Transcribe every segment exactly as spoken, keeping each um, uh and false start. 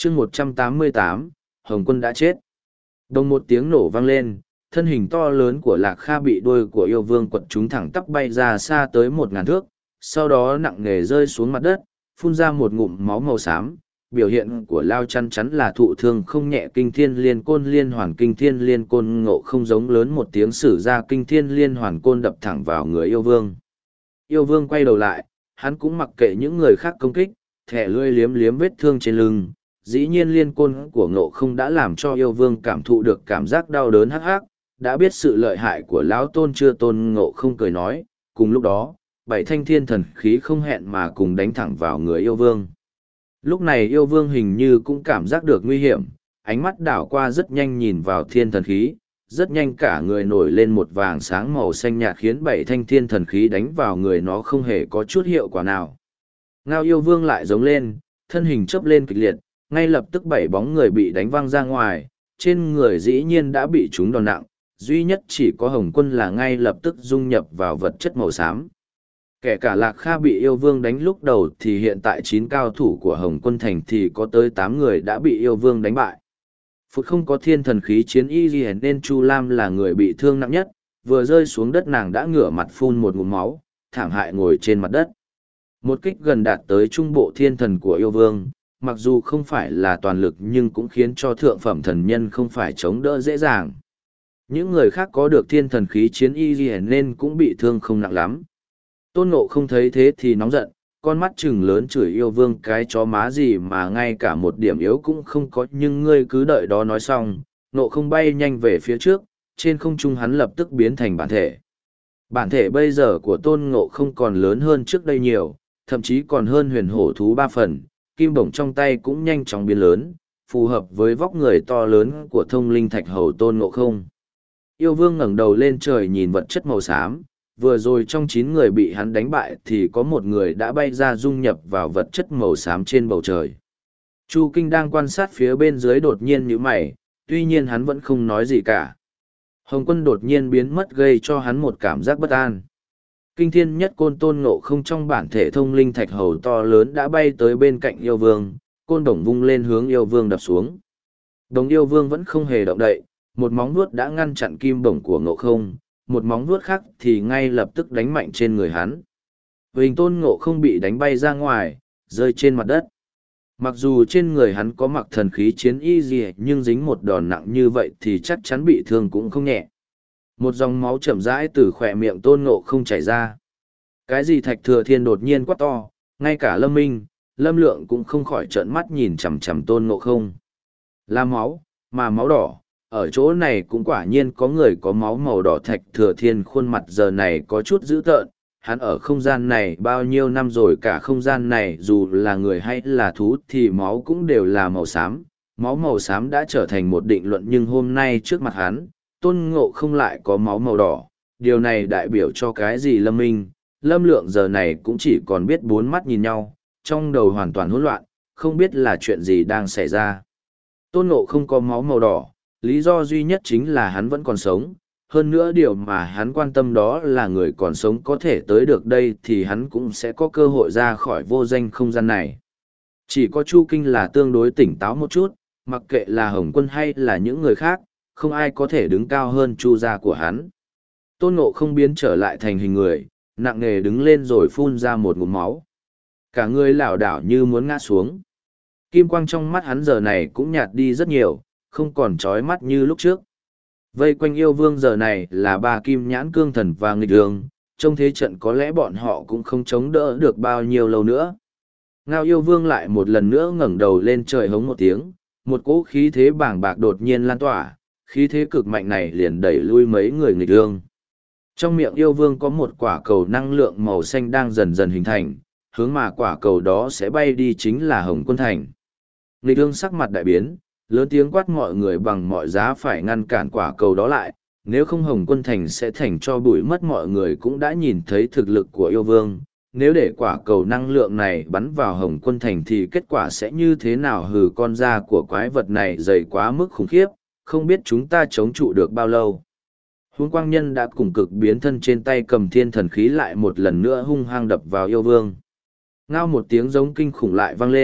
chương một trăm tám mươi tám, Hồng Quân đã chết. Đồng một tiếng nổ vang lên, thân hình to lớn của Lạc Kha bị đuôi của yêu vương quật chúng thẳng tắp bay ra xa tới một ngàn thước, sau đó nặng nề rơi xuống mặt đất, phun ra một ngụm máu màu xám. Biểu hiện của Lao chắn chắn là thụ thương không nhẹ. Kinh thiên liên côn liên hoàn kinh thiên liên côn ngộ không giống lớn một tiếng sử ra kinh thiên liên hoàn côn đập thẳng vào người yêu vương. Yêu vương quay đầu lại, hắn cũng mặc kệ những người khác công kích, thẻ lươi liếm liếm vết thương trên lưng. Dĩ nhiên liên côn của ngộ không đã làm cho yêu vương cảm thụ được cảm giác đau đớn hắc hắc, đã biết sự lợi hại của lão tôn chưa tôn ngộ không cười nói. Cùng lúc đó, bảy thanh thiên thần khí không hẹn mà cùng đánh thẳng vào người yêu vương. Lúc này yêu vương hình như cũng cảm giác được nguy hiểm, ánh mắt đảo qua rất nhanh nhìn vào thiên thần khí, rất nhanh cả người nổi lên một vàng sáng màu xanh nhạt khiến bảy thanh thiên thần khí đánh vào người nó không hề có chút hiệu quả nào. Ngao yêu vương lại giống lên, thân hình chớp lên kịch liệt, ngay lập tức bảy bóng người bị đánh văng ra ngoài, trên người dĩ nhiên đã bị trúng đòn nặng, duy nhất chỉ có Hồng Quân là ngay lập tức dung nhập vào vật chất màu xám. Kể cả Lạc Kha bị yêu vương đánh lúc đầu thì hiện tại chín cao thủ của Hồng Quân Thành thì có tới tám người đã bị yêu vương đánh bại. Phút không có thiên thần khí chiến y gì nên Chu Lam là người bị thương nặng nhất, vừa rơi xuống đất nàng đã ngửa mặt phun một ngụm máu, thảm hại ngồi trên mặt đất. Một kích gần đạt tới trung bộ thiên thần của yêu vương, mặc dù không phải là toàn lực nhưng cũng khiến cho thượng phẩm thần nhân không phải chống đỡ dễ dàng. Những người khác có được thiên thần khí chiến y gì nên cũng bị thương không nặng lắm. Tôn Ngộ không thấy thế thì nóng giận, con mắt trừng lớn chửi yêu vương cái chó má gì mà ngay cả một điểm yếu cũng không có, nhưng ngươi cứ đợi đó nói xong, Ngộ không bay nhanh về phía trước, trên không trung hắn lập tức biến thành bản thể. Bản thể bây giờ của Tôn Ngộ không còn lớn hơn trước đây nhiều, thậm chí còn hơn huyền hổ thú ba phần, kim bổng trong tay cũng nhanh chóng biến lớn, phù hợp với vóc người to lớn của thông linh thạch hầu Tôn Ngộ không. Yêu vương ngẩng đầu lên trời nhìn vật chất màu xám. Vừa rồi trong chín người bị hắn đánh bại thì có một người đã bay ra dung nhập vào vật chất màu xám trên bầu trời. Chu Kinh đang quan sát phía bên dưới đột nhiên nhíu mày, tuy nhiên hắn vẫn không nói gì cả. Hồng Quân đột nhiên biến mất gây cho hắn một cảm giác bất an. Kinh thiên nhất côn Tôn Ngộ không trong bản thể thông linh thạch hầu to lớn đã bay tới bên cạnh yêu vương, côn đồng vung lên hướng yêu vương đập xuống. Đồng yêu vương vẫn không hề động đậy, một móng vuốt đã ngăn chặn kim bổng của Ngộ không. Một móng vuốt khác thì ngay lập tức đánh mạnh trên người hắn. Huỳnh Tôn Ngộ không bị đánh bay ra ngoài, rơi trên mặt đất. Mặc dù trên người hắn có mặc thần khí chiến y gì nhưng dính một đòn nặng như vậy thì chắc chắn bị thương cũng không nhẹ. Một dòng máu chậm rãi từ khỏe miệng Tôn Ngộ không chảy ra. Cái gì Thạch Thừa Thiên đột nhiên quát to, ngay cả Lâm Minh, Lâm Lượng cũng không khỏi trợn mắt nhìn chằm chằm Tôn Ngộ không. Là máu, mà máu đỏ. Ở chỗ này cũng quả nhiên có người có máu màu đỏ. Thạch Thừa Thiên khuôn mặt giờ này có chút dữ tợn, hắn ở không gian này bao nhiêu năm rồi, cả không gian này dù là người hay là thú thì máu cũng đều là màu xám. Máu màu xám đã trở thành một định luận nhưng hôm nay trước mặt hắn, Tôn Ngộ không lại có máu màu đỏ. Điều này đại biểu cho cái gì? Lâm Minh, Lâm Lượng giờ này cũng chỉ còn biết bốn mắt nhìn nhau, trong đầu hoàn toàn hỗn loạn, không biết là chuyện gì đang xảy ra. Tôn Ngộ không có máu màu đỏ. Lý do duy nhất chính là hắn vẫn còn sống, hơn nữa điều mà hắn quan tâm đó là người còn sống có thể tới được đây thì hắn cũng sẽ có cơ hội ra khỏi vô danh không gian này. Chỉ có Chu Kinh là tương đối tỉnh táo một chút, mặc kệ là Hồng Quân hay là những người khác, không ai có thể đứng cao hơn Chu gia của hắn. Tôn Ngộ không biến trở lại thành hình người, nặng nề đứng lên rồi phun ra một ngụm máu. Cả người lảo đảo như muốn ngã xuống. Kim quang trong mắt hắn giờ này cũng nhạt đi rất nhiều, không còn trói mắt như lúc trước. Vây quanh yêu vương giờ này là ba kim nhãn cương thần và nghịch đường, trong thế trận có lẽ bọn họ cũng không chống đỡ được bao nhiêu lâu nữa. Ngao yêu vương lại một lần nữa ngẩng đầu lên trời hống một tiếng, một cỗ khí thế bàng bạc đột nhiên lan tỏa, khí thế cực mạnh này liền đẩy lui mấy người nghịch đường. Trong miệng yêu vương có một quả cầu năng lượng màu xanh đang dần dần hình thành, hướng mà quả cầu đó sẽ bay đi chính là Hồng Quân Thành. Nghịch đường sắc mặt đại biến, lớn tiếng quát mọi người bằng mọi giá phải ngăn cản quả cầu đó lại, nếu không Hồng Quân Thành sẽ thành cho bụi mất. Mọi người cũng đã nhìn thấy thực lực của yêu vương, nếu để quả cầu năng lượng này bắn vào Hồng Quân Thành thì kết quả sẽ như thế nào? Hừ, con da của quái vật này dày quá mức khủng khiếp, không biết chúng ta chống trụ được bao lâu. Huống Quang Nhân đã cùng cực biến thân trên tay cầm thiên thần khí lại một lần nữa hung hăng đập vào yêu vương. Ngao một tiếng giống kinh khủng lại vang lên,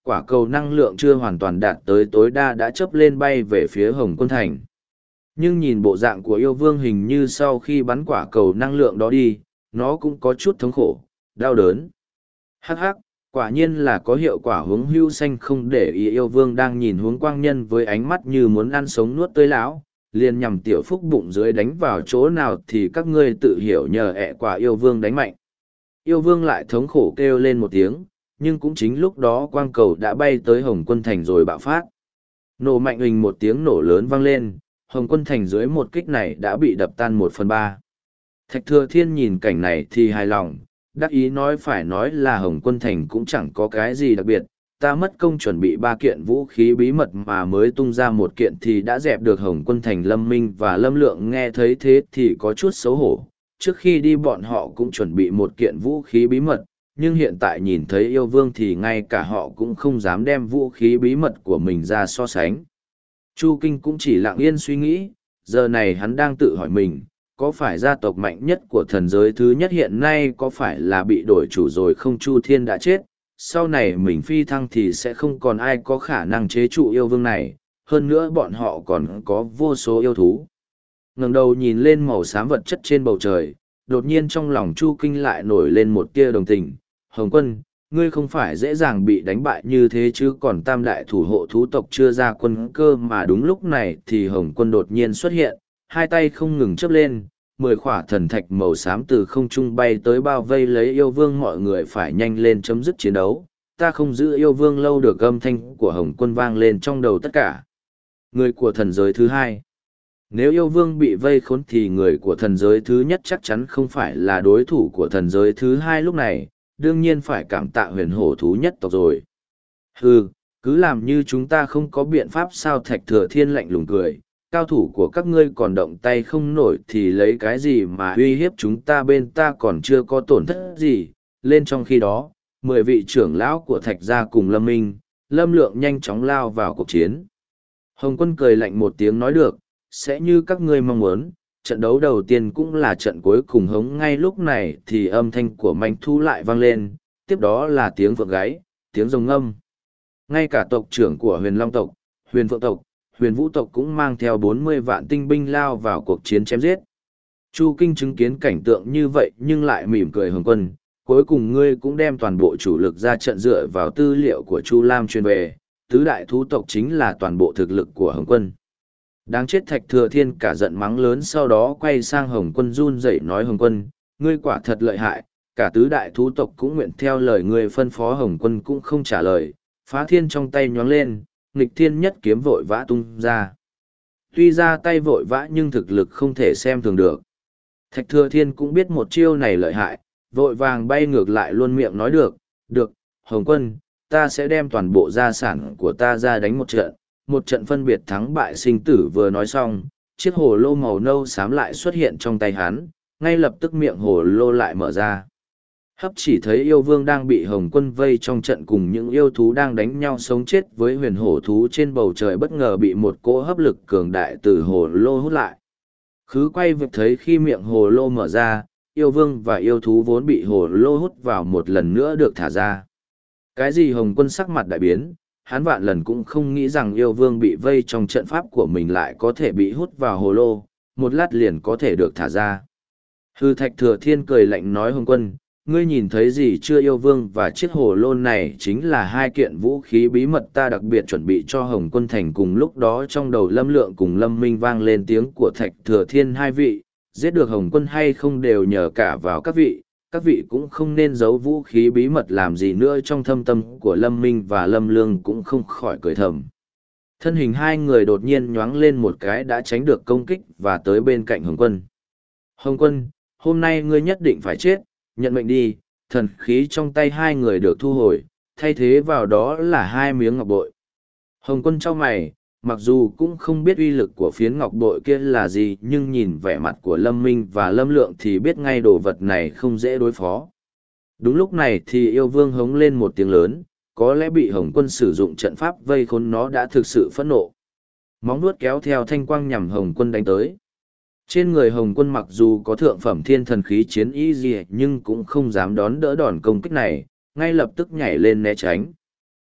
quả cầu năng lượng chưa hoàn toàn đạt tới tối đa đã chớp lên bay về phía Hồng Quân Thành. Nhưng nhìn bộ dạng của yêu vương hình như sau khi bắn quả cầu năng lượng đó đi, nó cũng có chút thống khổ, đau đớn. Hắc hắc, quả nhiên là có hiệu quả. Hướng Hưu Xanh không để ý yêu vương đang nhìn Hướng Quang Nhân với ánh mắt như muốn ăn sống nuốt tươi lão, liền nhằm tiểu phúc bụng dưới đánh vào chỗ nào thì các ngươi tự hiểu, nhờ ẹ quả yêu vương đánh mạnh. Yêu vương lại thống khổ kêu lên một tiếng, nhưng cũng chính lúc đó quang cầu đã bay tới Hồng Quân Thành rồi bạo phát. Nổ mạnh huỳnh một tiếng nổ lớn vang lên, Hồng Quân Thành dưới một kích này đã bị đập tan một phần ba. Thạch Thừa Thiên nhìn cảnh này thì hài lòng, đắc ý nói phải nói là Hồng Quân Thành cũng chẳng có cái gì đặc biệt, ta mất công chuẩn bị ba kiện vũ khí bí mật mà mới tung ra một kiện thì đã dẹp được Hồng Quân Thành. Lâm Minh và Lâm Lượng nghe thấy thế thì có chút xấu hổ, trước khi đi bọn họ cũng chuẩn bị một kiện vũ khí bí mật, nhưng hiện tại nhìn thấy yêu vương thì ngay cả họ cũng không dám đem vũ khí bí mật của mình ra so sánh. Chu Kinh cũng chỉ lặng yên suy nghĩ, giờ này hắn đang tự hỏi mình, có phải gia tộc mạnh nhất của thần giới thứ nhất hiện nay có phải là bị đổi chủ rồi không? Chu Thiên đã chết, sau này mình phi thăng thì sẽ không còn ai có khả năng chế trụ yêu vương này, hơn nữa bọn họ còn có vô số yêu thú. Ngẩng đầu nhìn lên màu xám vật chất trên bầu trời, đột nhiên trong lòng Chu Kinh lại nổi lên một tia đồng tình. Hồng Quân, ngươi không phải dễ dàng bị đánh bại như thế chứ? Còn tam đại thủ hộ thú tộc chưa ra quân cơ mà. Đúng lúc này thì Hồng Quân đột nhiên xuất hiện, hai tay không ngừng chớp lên, mười khỏa thần thạch màu xám từ không trung bay tới bao vây lấy yêu vương. Mọi người phải nhanh lên chấm dứt chiến đấu, ta không giữ yêu vương lâu được. Âm thanh của Hồng Quân vang lên trong đầu tất cả người của thần giới thứ hai. Nếu yêu vương bị vây khốn thì người của thần giới thứ nhất chắc chắn không phải là đối thủ của thần giới thứ hai lúc này, đương nhiên phải cảm tạ huyền hổ thú nhất tộc rồi. Hừ, cứ làm như chúng ta không có biện pháp sao? Thạch Thừa Thiên lạnh lùng cười, cao thủ của các ngươi còn động tay không nổi thì lấy cái gì mà uy hiếp chúng ta? Bên ta còn chưa có tổn thất gì. Lên trong khi đó, mười vị trưởng lão của Thạch gia cùng Lâm Minh, Lâm Lượng nhanh chóng lao vào cuộc chiến. Hồng Quân cười lạnh một tiếng nói được, sẽ như các ngươi mong muốn, trận đấu đầu tiên cũng là trận cuối cùng. Hống ngay lúc này thì âm thanh của manh thu lại vang lên, tiếp đó là tiếng vượng gáy, tiếng rồng ngâm. Ngay cả tộc trưởng của huyền long tộc, huyền phượng tộc, huyền vũ tộc cũng mang theo bốn mươi vạn tinh binh lao vào cuộc chiến chém giết. Chu Kinh chứng kiến cảnh tượng như vậy nhưng lại mỉm cười. Hồng Quân, cuối cùng ngươi cũng đem toàn bộ chủ lực ra trận. Dựa vào tư liệu của Chu Lam truyền về, tứ đại thú tộc chính là toàn bộ thực lực của Hồng Quân. Đáng chết! Thạch Thừa Thiên cả giận mắng lớn, sau đó quay sang Hồng Quân run rẩy nói: Hồng Quân, ngươi quả thật lợi hại, cả tứ đại thú tộc cũng nguyện theo lời ngươi phân phó. Hồng Quân cũng không trả lời, phá thiên trong tay nhoáng lên, nghịch thiên nhất kiếm vội vã tung ra. Tuy ra tay vội vã nhưng thực lực không thể xem thường được. Thạch Thừa Thiên cũng biết một chiêu này lợi hại, vội vàng bay ngược lại luôn miệng nói được, được, Hồng Quân, ta sẽ đem toàn bộ gia sản của ta ra đánh một trận, một trận phân biệt thắng bại sinh tử. Vừa nói xong, chiếc hồ lô màu nâu xám lại xuất hiện trong tay hắn, ngay lập tức miệng hồ lô lại mở ra. Hấp chỉ thấy yêu vương đang bị Hồng Quân vây trong trận cùng những yêu thú đang đánh nhau sống chết với huyền hổ thú trên bầu trời, bất ngờ bị một cỗ hấp lực cường đại từ hồ lô hút lại. Khứ quay vực thấy khi miệng hồ lô mở ra, yêu vương và yêu thú vốn bị hồ lô hút vào một lần nữa được thả ra. Cái gì? Hồng Quân sắc mặt đại biến, hắn vạn lần cũng không nghĩ rằng yêu vương bị vây trong trận pháp của mình lại có thể bị hút vào hồ lô, một lát liền có thể được thả ra. Hư! Thạch Thừa Thiên cười lạnh nói: Hồng Quân, ngươi nhìn thấy gì chưa? Yêu vương và chiếc hồ lô này chính là hai kiện vũ khí bí mật ta đặc biệt chuẩn bị cho Hồng Quân Thành. Cùng lúc đó trong đầu Lâm Lượng cùng Lâm Minh vang lên tiếng của Thạch Thừa Thiên: hai vị, giết được Hồng Quân hay không đều nhờ cả vào các vị, các vị cũng không nên giấu vũ khí bí mật làm gì nữa. Trong thâm tâm của Lâm Minh và Lâm Lương cũng không khỏi cười thầm. Thân hình hai người đột nhiên nhoáng lên một cái đã tránh được công kích và tới bên cạnh Hồng Quân. Hồng Quân, hôm nay ngươi nhất định phải chết, nhận mệnh đi! Thần khí trong tay hai người được thu hồi, thay thế vào đó là hai miếng ngọc bội. Hồng Quân chau mày, mặc dù cũng không biết uy lực của phiến ngọc bội kia là gì, nhưng nhìn vẻ mặt của Lâm Minh và Lâm Lượng thì biết ngay đồ vật này không dễ đối phó. Đúng lúc này thì yêu vương hống lên một tiếng lớn, có lẽ bị Hồng Quân sử dụng trận pháp vây khốn nó đã thực sự phẫn nộ. Móng vuốt kéo theo thanh quang nhằm Hồng Quân đánh tới. Trên người Hồng Quân mặc dù có thượng phẩm thiên thần khí chiến y gì nhưng cũng không dám đón đỡ đòn công kích này, ngay lập tức nhảy lên né tránh.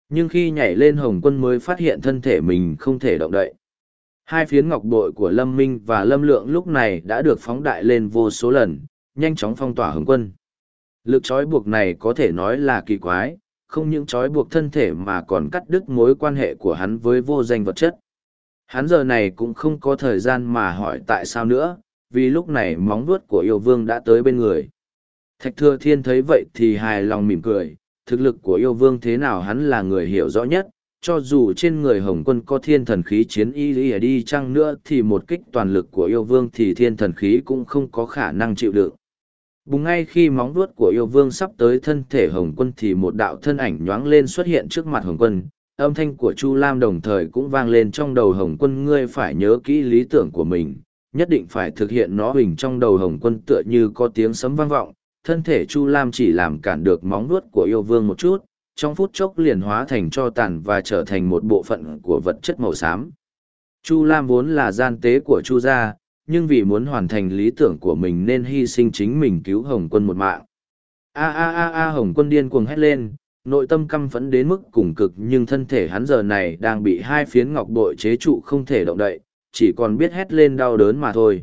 Nhưng khi nhảy lên Hồng Quân mới phát hiện thân thể mình không thể động đậy. Hai phiến ngọc bội của Lâm Minh và Lâm Lượng lúc này đã được phóng đại lên vô số lần, nhanh chóng phong tỏa Hồng Quân. Lực trói buộc này có thể nói là kỳ quái, không những trói buộc thân thể mà còn cắt đứt mối quan hệ của hắn với vô danh vật chất. Hắn giờ này cũng không có thời gian mà hỏi tại sao nữa, vì lúc này móng vuốt của yêu vương đã tới bên người. Thạch Thừa Thiên thấy vậy thì hài lòng mỉm cười, thực lực của yêu vương thế nào hắn là người hiểu rõ nhất, cho dù trên người Hồng Quân có thiên thần khí chiến y lý đi chăng nữa thì một kích toàn lực của yêu vương thì thiên thần khí cũng không có khả năng chịu đựng. Bùng ngay khi móng vuốt của yêu vương sắp tới thân thể Hồng Quân thì một đạo thân ảnh nhoáng lên xuất hiện trước mặt Hồng Quân, âm thanh của Chu Lam đồng thời cũng vang lên trong đầu Hồng Quân, ngươi phải nhớ kỹ lý tưởng của mình, nhất định phải thực hiện nó. Hình trong đầu Hồng Quân tựa như có tiếng sấm vang vọng, thân thể Chu Lam chỉ làm cản được móng vuốt của yêu vương một chút, trong phút chốc liền hóa thành tro tàn và trở thành một bộ phận của vật chất màu xám. Chu Lam vốn là gian tế của Chu gia, nhưng vì muốn hoàn thành lý tưởng của mình nên hy sinh chính mình cứu Hồng Quân một mạng. A a a a Hồng Quân điên cuồng hét lên, nội tâm căm phẫn đến mức cùng cực, nhưng thân thể hắn giờ này đang bị hai phiến ngọc bội chế trụ không thể động đậy, chỉ còn biết hét lên đau đớn mà thôi.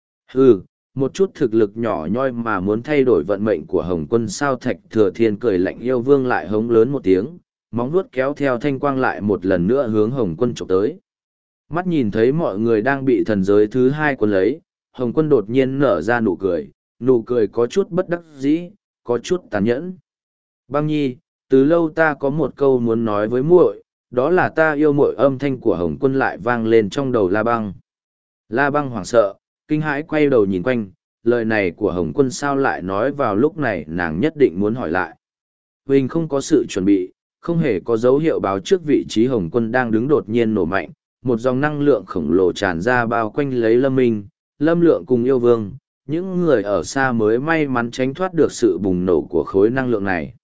Hừ, một chút thực lực nhỏ nhoi mà muốn thay đổi vận mệnh của Hồng Quân sao? Thạch Thừa Thiên cười lạnh, yêu vương lại hống lớn một tiếng, móng vuốt kéo theo thanh quang lại một lần nữa hướng Hồng Quân chụp tới. Mắt nhìn thấy mọi người đang bị thần giới thứ hai cuốn lấy, Hồng Quân đột nhiên nở ra nụ cười, nụ cười có chút bất đắc dĩ, có chút tàn nhẫn. Băng Nhi, từ lâu ta có một câu muốn nói với muội, đó là ta yêu muội. Âm thanh của Hồng Quân lại vang lên trong đầu La Băng. La Băng hoảng sợ, kinh hãi quay đầu nhìn quanh, lời này của Hồng Quân sao lại nói vào lúc này? Nàng nhất định muốn hỏi lại. Huỳnh không có sự chuẩn bị, không hề có dấu hiệu báo trước vị trí Hồng Quân đang đứng đột nhiên nổ mạnh, một dòng năng lượng khổng lồ tràn ra bao quanh lấy Lâm Minh, Lâm Lượng cùng yêu vương. Những người ở xa mới may mắn tránh thoát được sự bùng nổ của khối năng lượng này.